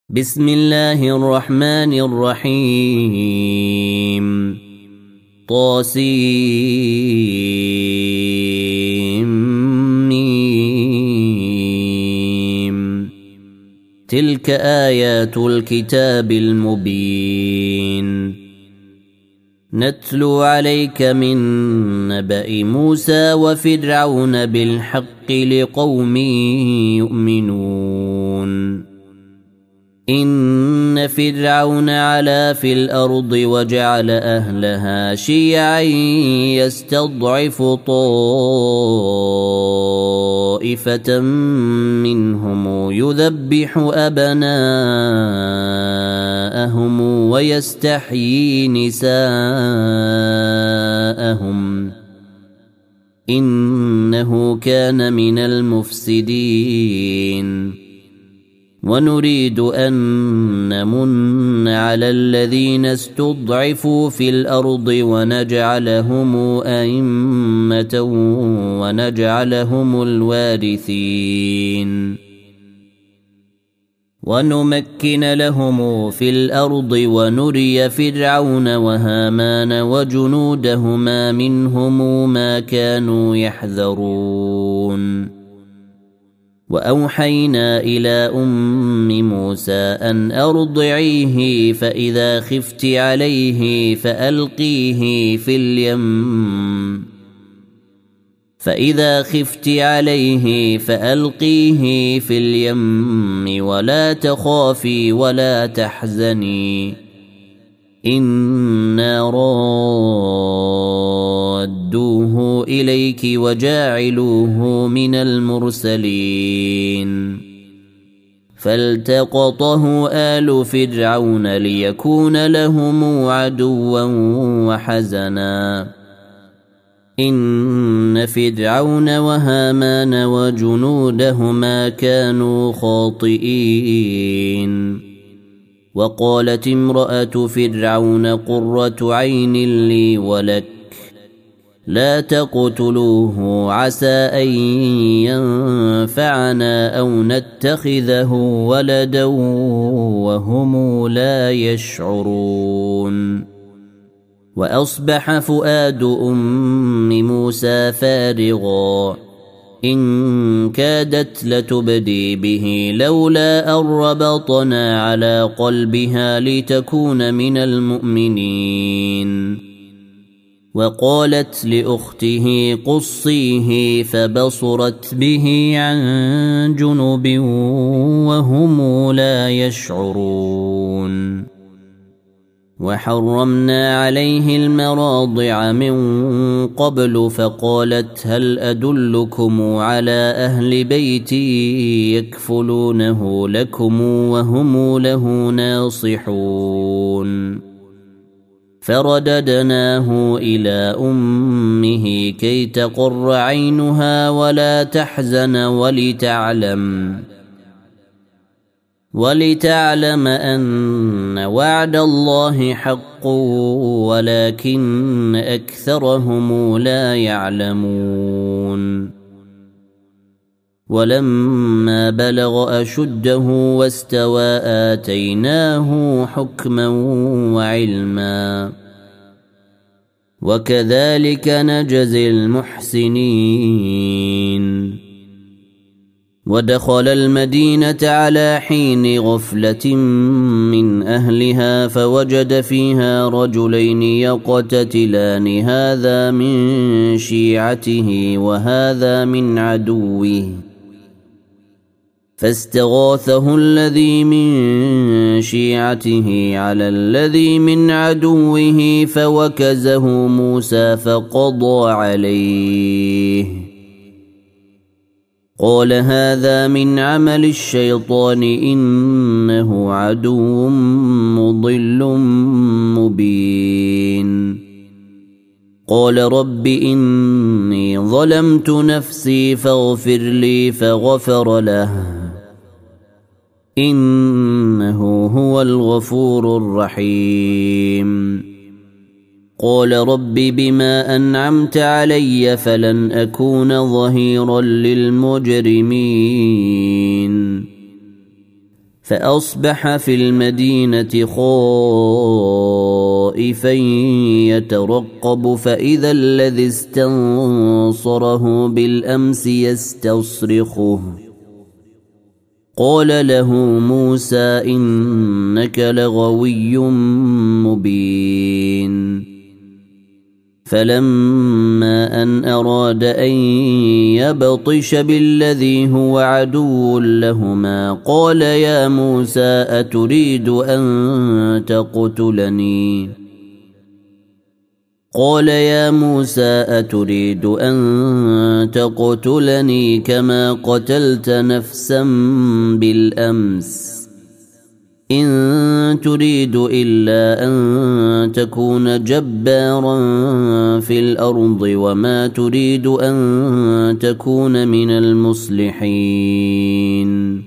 بسم الله الرحمن الرحيم طاسيم تلك آيات الكتاب المبين نتلو عليك من نبأ موسى وفرعون بالحق لقوم يؤمنون إن فرعون علا في الأرض وجعل أهلها شيعا يستضعف طائفة منهم يذبح أبناءهم ويستحيي نساءهم إنه كان من المفسدين ونريد أن نمن على الذين استضعفوا في الأرض ونجعلهم أئمة ونجعلهم الوارثين ونمكن لهم في الأرض ونري فرعون وهامان وجنودهما منهم ما كانوا يحذرون وأوحينا إلى أم موسى أن أرضعيه فإذا خفت عليه فألقيه في اليم ولا تخافي ولا تحزني إنا رادوه إليك وجاعلوه من المرسلين فالتقطه آل فرعون ليكون لهم عدوا وحزنا إن فرعون وهامان وجنودهما كانوا خاطئين وقالت امرأة فرعون قرة عين لي ولك لا تقتلوه عسى أن ينفعنا أو نتخذه ولدا وهم لا يشعرون وأصبح فؤاد أم موسى فارغا إن كادت لتبدي به لولا أن ربطنا على قلبها لتكون من المؤمنين وقالت لأخته قصيه فبصرت به عن جنب وهم لا يشعرون وحرمنا عليه المراضع من قبل فقالت هل أدلكم على أهل بيتي يكفلونه لكم وهم له ناصحون فرددناه إلى أمه كي تقر عينها ولا تحزن ولتعلم أن وعد الله حق ولكن أكثرهم لا يعلمون ولما بلغ أشده واستوى آتيناه حكما وعلما وكذلك نجزي المحسنين ودخل المدينة على حين غفلة من أهلها فوجد فيها رجلين يقتتلان هذا من شيعته وهذا من عدوه فاستغاثه الذي من شيعته على الذي من عدوه فوكزه موسى فقضى عليه قال هذا من عمل الشيطان إنه عدو مضل مبين قال رب إني ظلمت نفسي فاغفر لي فغفر له إنه هو الغفور الرحيم قال رب بما أنعمت علي فلن أكون ظهيرا للمجرمين فأصبح في المدينة خائفا يترقب فإذا الذي استنصره بالأمس يستصرخه قال له موسى إنك لغوي مبين فلما أن أراد أن يبطش بالذي هو عدو لهما قال يا موسى أتريد أن تقتلني كما قتلت نفسا بالأمس إن تريد إلا أن تكون جبارا في الأرض وما تريد أن تكون من المصلحين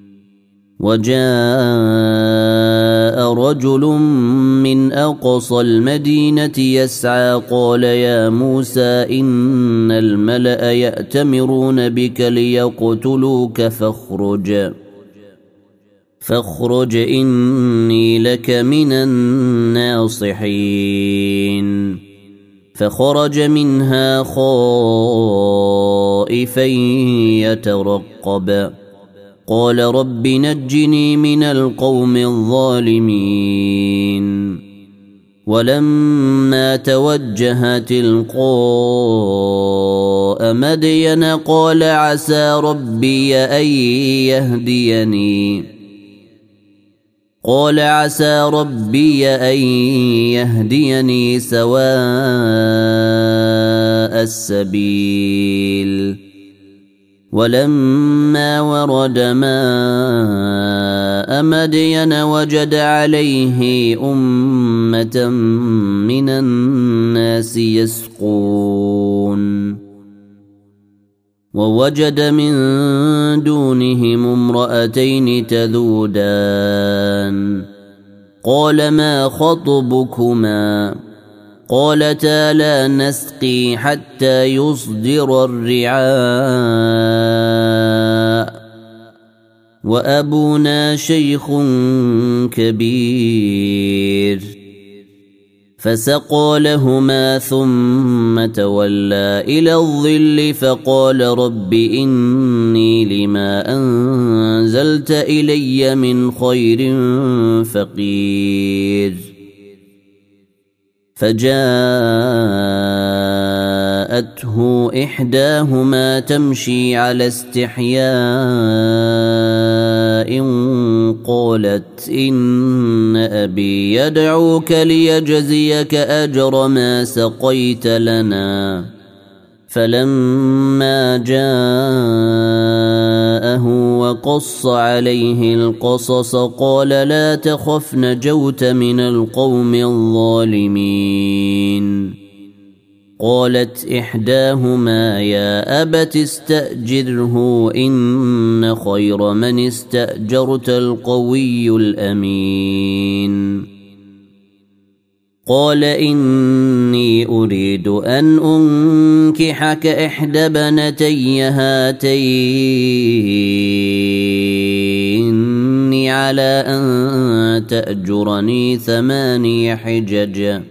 وجاء رجل من أقصى المدينة يسعى قال يا موسى إن الملأ يأتمرون بك ليقتلوك فاخرج إني لك من الناصحين فخرج منها خائفا يترقب قال رب نجني من القوم الظالمين ولما توجه تلقاء مدين قال عسى ربي أن يهديني سواء السبيل ولما ورد ماء مدين وجد عليه أمة من الناس يسقون ووجد من دونهم امرأتين تذودان قال ما خطبكما قالتا لا نسقي حتى يصدر الرعاء وأبونا شيخ كبير فسقى لهما ثم تولى إلى الظل فقال رب إني لما أنزلت إلي من خير فقير فجاءته إحداهما تمشي على استحياء قالت إن أبي يدعوك ليجزيك أجر ما سقيت لنا فلما جاءه وقص عليه القصص قال لا تخف نجوت من القوم الظالمين قالت إحداهما يا أبت استأجره إن خير من استأجرت القوي الأمين قال إني أريد أن أنكحك إحدى بنتي هاتين على أن تأجرني 8 حجج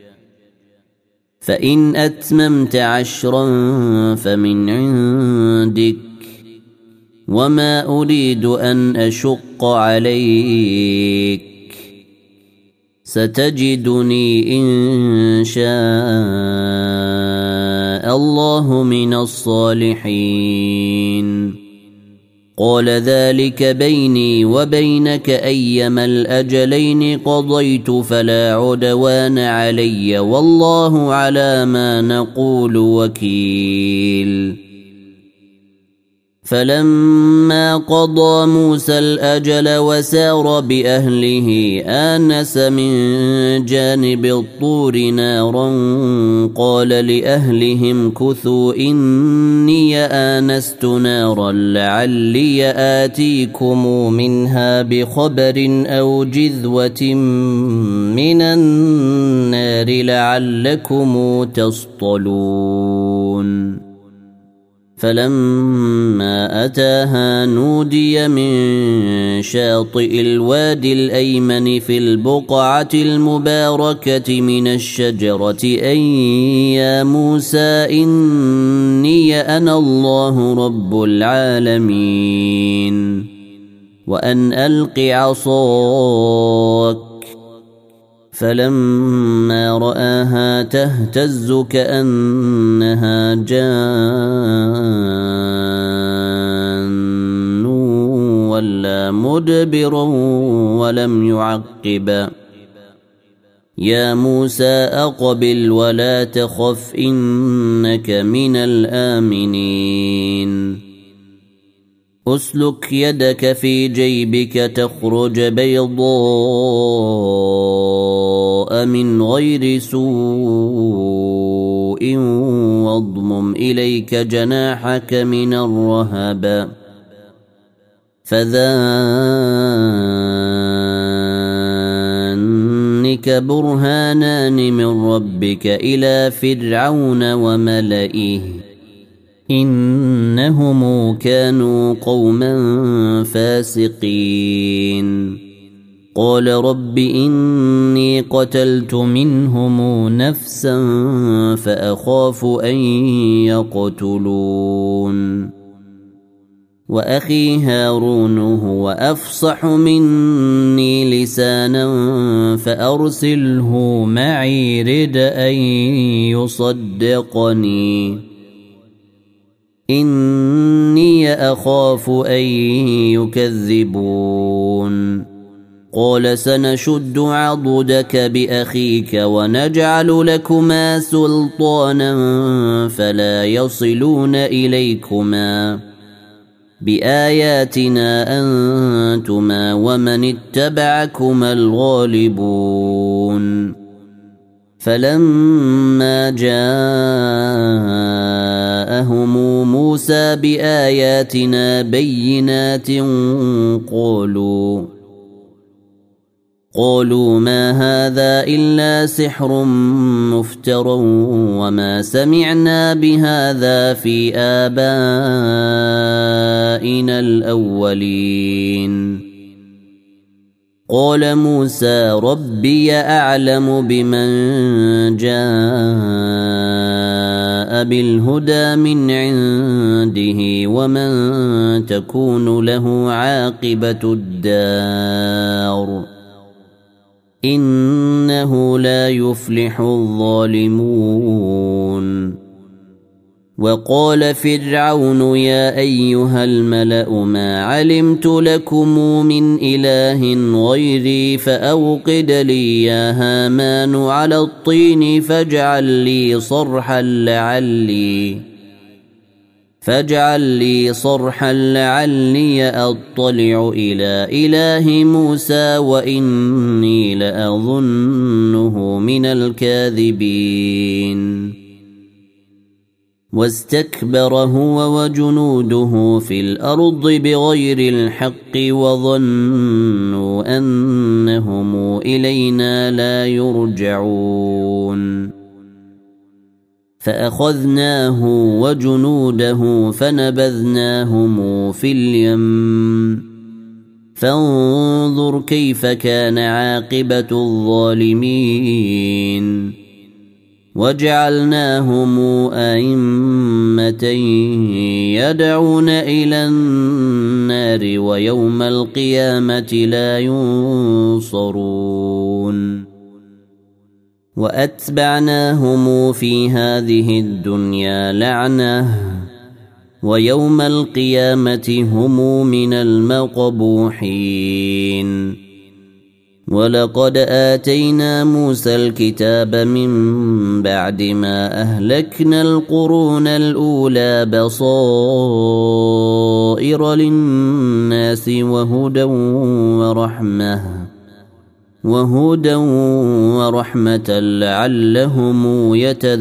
فإن أتممت 10 فمن عندك وما أريد أن أشق عليك ستجدني إن شاء الله من الصالحين قال ذلك بيني وبينك أيما الأجلين قضيت فلا عدوان علي والله على ما نقول وكيل فلما قضى موسى الأجل وسار بأهله آنس من جانب الطور نارا قال لأهلهم كثوا إني آنست نارا لعلي آتيكم منها بخبر أو جذوة من النار لعلكم تصطلون فلما أتاها نودي من شاطئ الوادي الأيمن في البقعة المباركة من الشجرة أن يا موسى إني أنا الله رب العالمين وأن ألق عصاك فلما رآها تهتز كأنها جان ولا مدبرا ولم يعقب يا موسى أقبل ولا تخف إنك من الآمنين أسلك يدك في جيبك تخرج بيضاء من غير سوء واضمم إليك جناحك من الرهب فذلك برهانان من ربك إلى فرعون وملئه إنهم كانوا قوما فاسقين قال رب إني قتلت منهم نفسا فأخاف أن يقتلون وأخي هارون هو أفصح مني لسانا فأرسله معي رد أن يصدقني إني أخاف أن يكذبون قال سنشد عضدك بأخيك ونجعل لكما سلطانا فلا يصلون إليكما بآياتنا أنتما ومن اتبعكما الغالبون فلما جاءهم موسى بآياتنا بينات قالوا ما هذا إلا سحر مفترى وما سمعنا بهذا في آبائنا الأولين قال موسى ربي أعلم بمن جاء بالهدى من عنده ومن تكون له عاقبة الدار إنه لا يفلح الظالمون وقال فرعون يا أيها الملأ ما علمت لكم من إله غيري فأوقد لي يا هامان على الطين فاجعل لي صرحا لعلي أطلع إلى إله موسى وإني لأظنه من الكاذبين واستكبر هو وجنوده في الأرض بغير الحق وظنوا أنهم إلينا لا يرجعون فأخذناه وجنوده فنبذناهم في اليم فانظر كيف كان عاقبة الظالمين وجعلناهم أئمة يدعون إلى النار ويوم القيامة لا ينصرون وأتبعناهم في هذه الدنيا لعنة ويوم القيامة هم من المقبوحين ولقد آتينا موسى الكتاب من بعد ما أهلكنا القرون الأولى بصائر للناس وهدى ورحمة لعلهم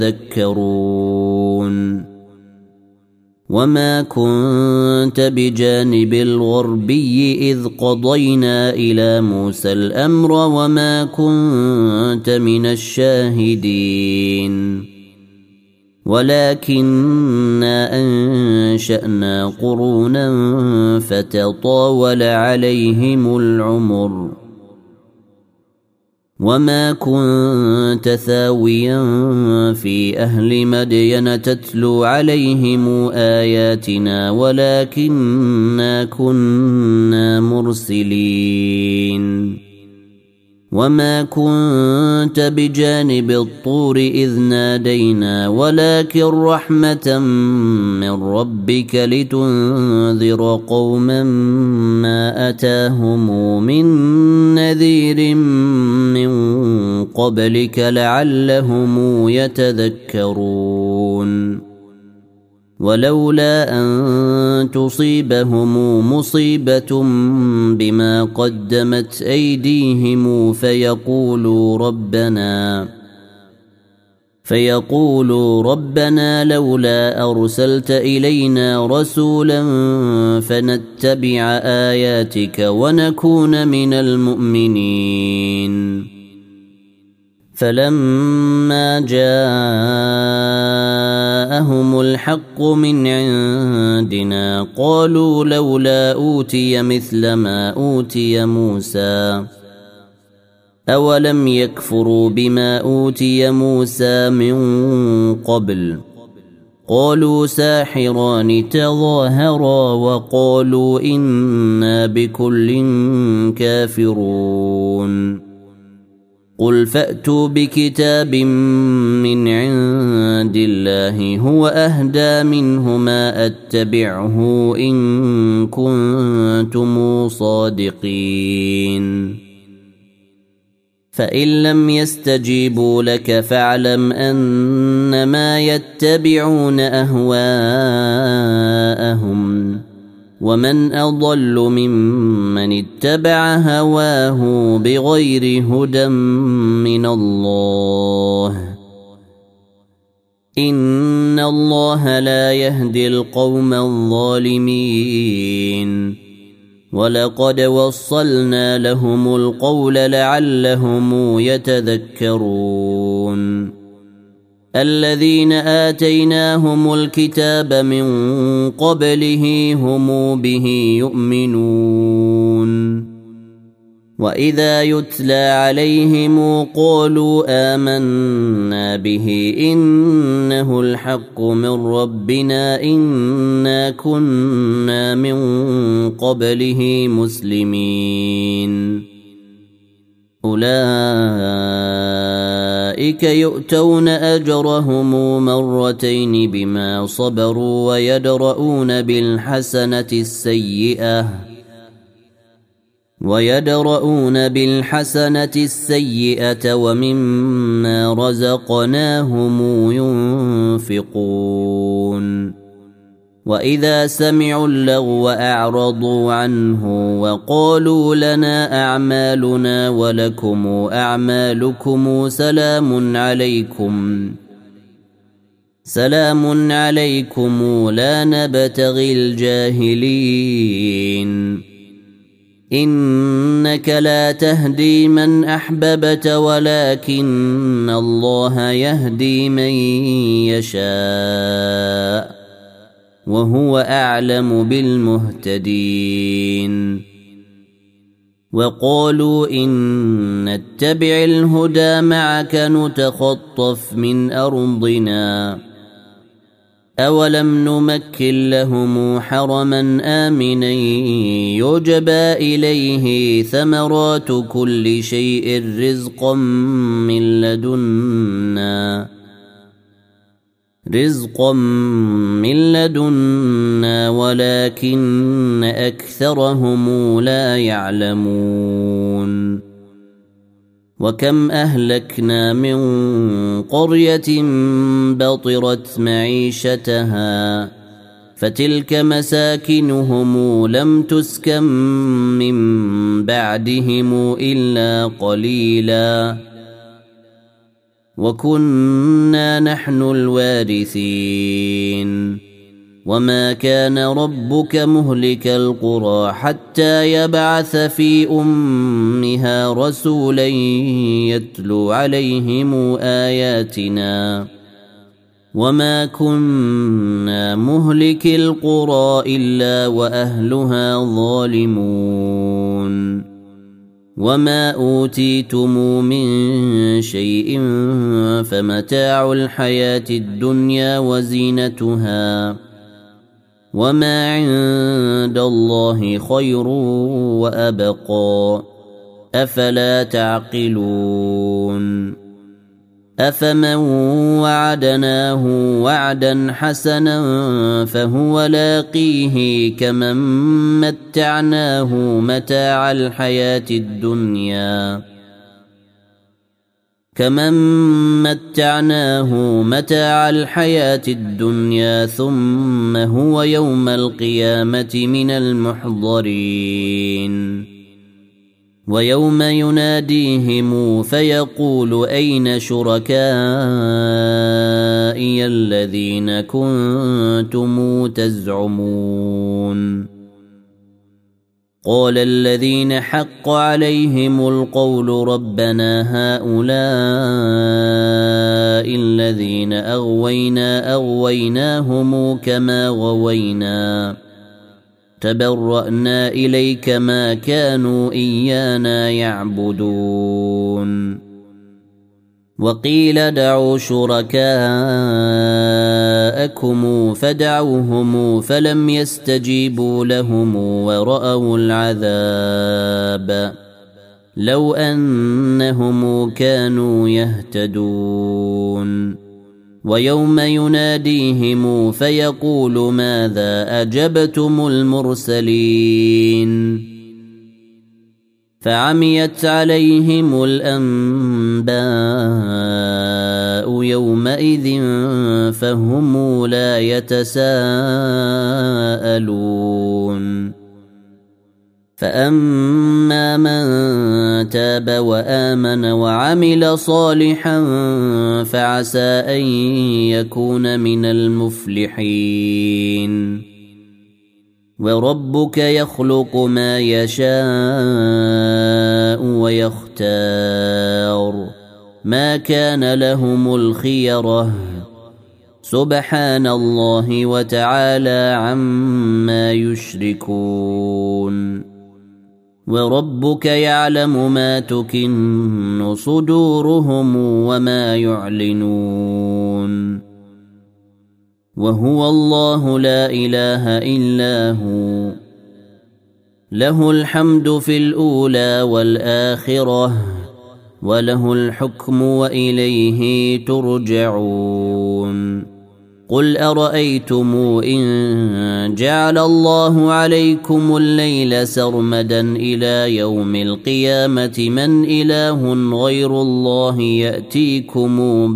يتذكرون وما كنت بجانب الغربي إذ قضينا إلى موسى الأمر وما كنت من الشاهدين ولكننا أنشأنا قرونا فتطاول عليهم العمر وما كنت ثاويا في أهل مدين تتلو عليهم آياتنا ولكننا كنا مرسلين وما كنت بجانب الطور إذ نادينا ولكن رحمة من ربك لتنذر قوما ما أتاهم من نذير من قبلك لعلهم يتذكرون ولولا أن تصيبهم مصيبة بما قدمت أيديهم فيقولوا ربنا لولا أرسلت إلينا رسولا فنتبع آياتك ونكون من المؤمنين فلما جاءهم الحق من عندنا قالوا لولا أوتي مثل ما أوتي موسى أولم يكفروا بما أوتي موسى من قبل قالوا ساحران تظاهرا وقالوا إنا بكل كافرون قل فأتوا بكتاب من عند الله هو أهدى منهما أتبعه إن كنتم صادقين فإن لم يستجيبوا لك فاعلم أنما يتبعون أهواءهم ومن أضل ممن اتبع هواه بغير هدى من الله إن الله لا يهدي القوم الظالمين ولقد وصلنا لهم القول لعلهم يتذكرون الذين آتيناهم الكتاب من قبله هم به يؤمنون وإذا يتلى عليهم قالوا آمنا به إنه الحق من ربنا إنا كنا من قبله مسلمين أولئك يؤتون أجرهم مرتين بما صبروا ويدرؤون بالحسنة السيئة ومما رزقناهم ينفقون وإذا سمعوا اللغو أعرضوا عنه وقالوا لنا أعمالنا ولكم أعمالكم سلام عليكم لا نبتغي الجاهلين إنك لا تهدي من أحببت ولكن الله يهدي من يشاء وهو أعلم بالمهتدين وقالوا إن نتبع الهدى معك نتخطف من أرضنا أولم نمكن لهم حرما آمنا يجبى إليه ثمرات كل شيء رزقا من لدنا ولكن أكثرهم لا يعلمون وكم أهلكنا من قرية بطرت معيشتها فتلك مساكنهم لم تسكن من بعدهم إلا قليلا وكنا نحن الوارثين وما كان ربك مهلك القرى حتى يبعث في أمها رسولا يتلو عليهم آياتنا وما كنا مهلك القرى إلا وأهلها ظالمون وما أوتيتم من شيء فمتاع الحياة الدنيا وزينتها وما عند الله خير وأبقى أفلا تعقلون أفمن وعدناه وعدا حسنا فهو لاقيه كمن متعناه متاع الحياة الدنيا ثم هو يوم القيامة من المحضرين ويوم يناديهم فيقول أين شركائي الذين كنتم تزعمون قال الذين حق عليهم القول ربنا هؤلاء الذين أغويناهم كما غوينا تبرأنا إليك ما كانوا إيانا يعبدون وقيل دعوا شركاءكم فدعوهم فلم يستجيبوا لهم ورأوا العذاب لو أنهم كانوا يهتدون ويوم يناديهم فيقول ماذا أجبتم المرسلين فعميت عليهم الأنباء يومئذ فهم لا يتساءلون فأما من تاب وآمن وعمل صالحا فعسى أن يكون من المفلحين وربك يخلق ما يشاء ويختار ما كان لهم الخيرة سبحان الله وتعالى عما يشركون وربك يعلم ما تكن صدورهم وما يعلنون وهو الله لا إله إلا هو له الحمد في الأولى والآخرة وله الحكم وإليه ترجعون قل أرأيتم إن جعل الله عليكم الليل سرمدا إلى يوم القيامة من إله غير الله يأتيكم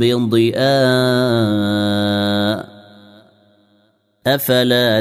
بضياء أفلا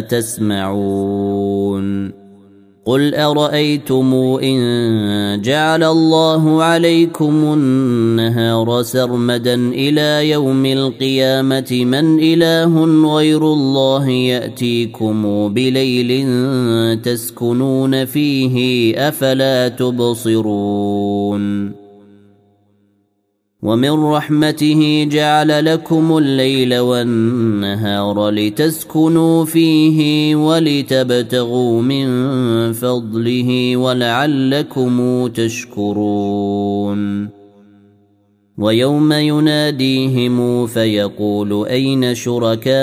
تسمعون قل أرأيتم إن جعل الله عليكم النهار سرمدا إلى يوم القيامة من إله غير الله يأتيكم بليل تسكنون فيه أفلا تبصرون ومن رحمته جعل لكم الليل والنهار لتسكنوا فيه ولتبتغوا من فضله ولعلكم تشكرون ويوم يناديهم فيقول أين شركائي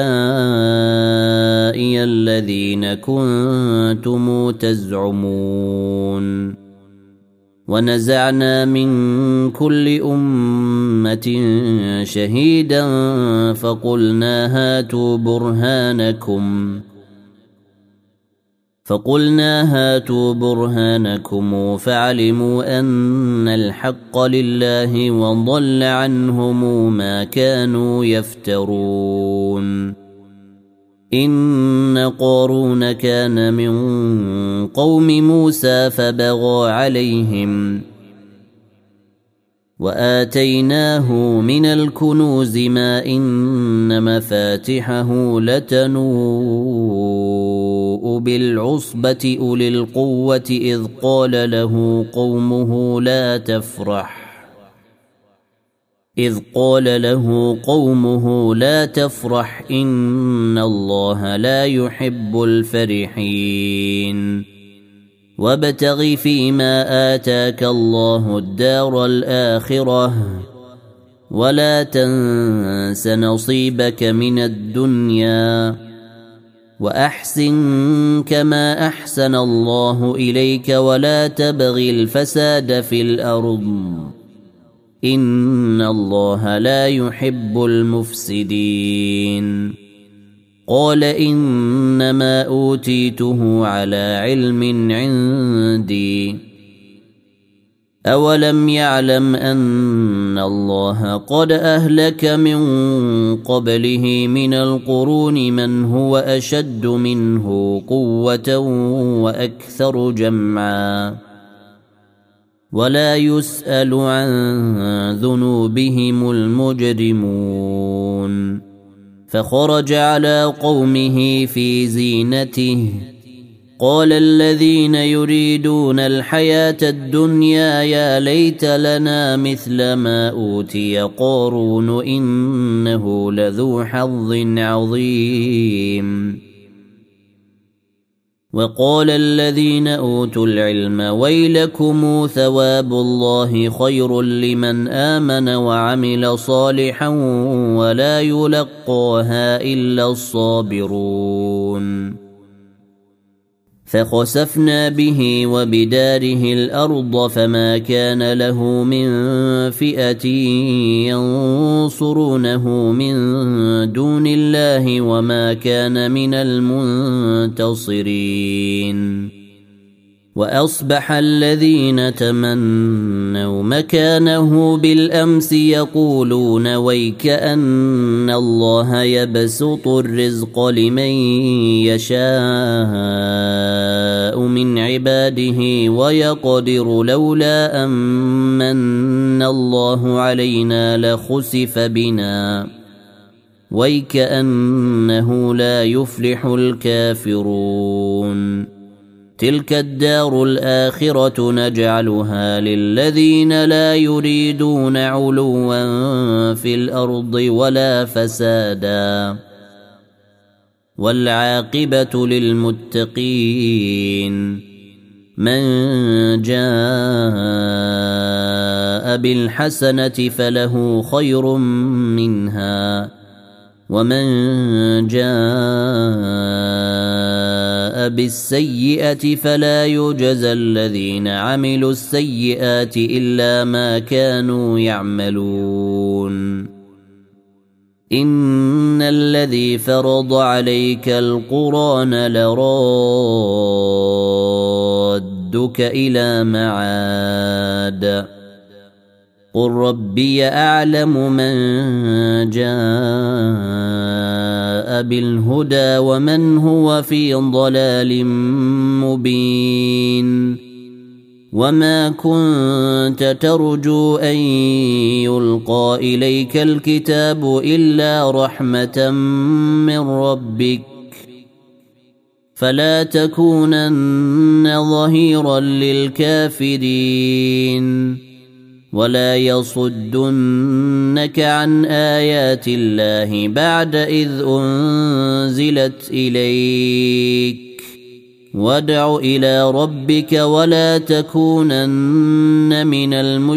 الذين كنتم تزعمون ونزعنا من كل أمة شهيدا فقلنا هاتوا برهانكم فعلموا أن الحق لله وضل عنهم ما كانوا يفترون إن قارون كان من قوم موسى فبغى عليهم وآتيناه من الكنوز ما إن مفاتحه لتنوء بالعصبة أولي القوة إذ قال له قومه لا تفرح إذ قال له قومه لا تفرح إن الله لا يحب الفرحين وابتغ فيما آتاك الله الدار الآخرة ولا تنس نصيبك من الدنيا وأحسن كما أحسن الله إليك ولا تبغ الفساد في الأرض إن الله لا يحب المفسدين قال إنما أوتيته على علم عندي أولم يعلم أن الله قد أهلك من قبله من القرون من هو أشد منه قوة وأكثر جمعا ولا يسأل عن ذنوبهم المجرمون فخرج على قومه في زينته قال الذين يريدون الحياة الدنيا يا ليت لنا مثل ما أوتي قارون إنه لذو حظ عظيم وقال الذين أوتوا العلم ويلكم ثواب الله خير لمن آمن وعمل صالحا ولا يلقاها إلا الصابرون فخسفنا به وبداره الأرض فما كان له من فئة ينصرونه من دون الله وما كان من المنتصرين وأصبح الذين تمنوا مكانه بالأمس يقولون ويك أن الله يبسط الرزق لمن يشاء من عباده ويقدر لولا أمن الله علينا لخسف بنا ويك أنه لا يفلح الكافرون تلك الدار الآخرة نجعلها للذين لا يريدون علوا في الأرض ولا فسادا والعاقبة للمتقين من جاء بالحسنة فله خير منها ومن جاء بالسيئة فلا يجزى الذين عملوا السيئات إلا ما كانوا يعملون إن الذي فرض عليك القرآن لرادك إلى معاد قل ربي أعلم من جاء بالهدى ومن هو في ضلال مبين وما كنت ترجو أن يلقى إليك الكتاب إلا رحمة من ربك فلا تكونن ظهيرا للكافرين ولا يصدنك عن آيات الله بعد إذ أنزلت إليك وادع إلى ربك ولا تكونن من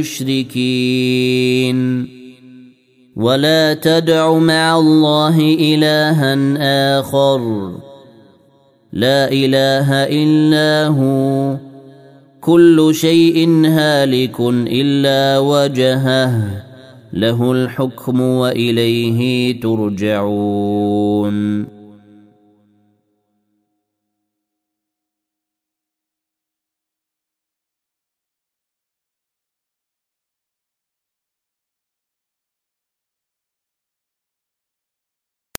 المشركين ولا تدع مع الله إلها آخر لا إله إلا هو كل شيء هالك إلا وجهه له الحكم وإليه ترجعون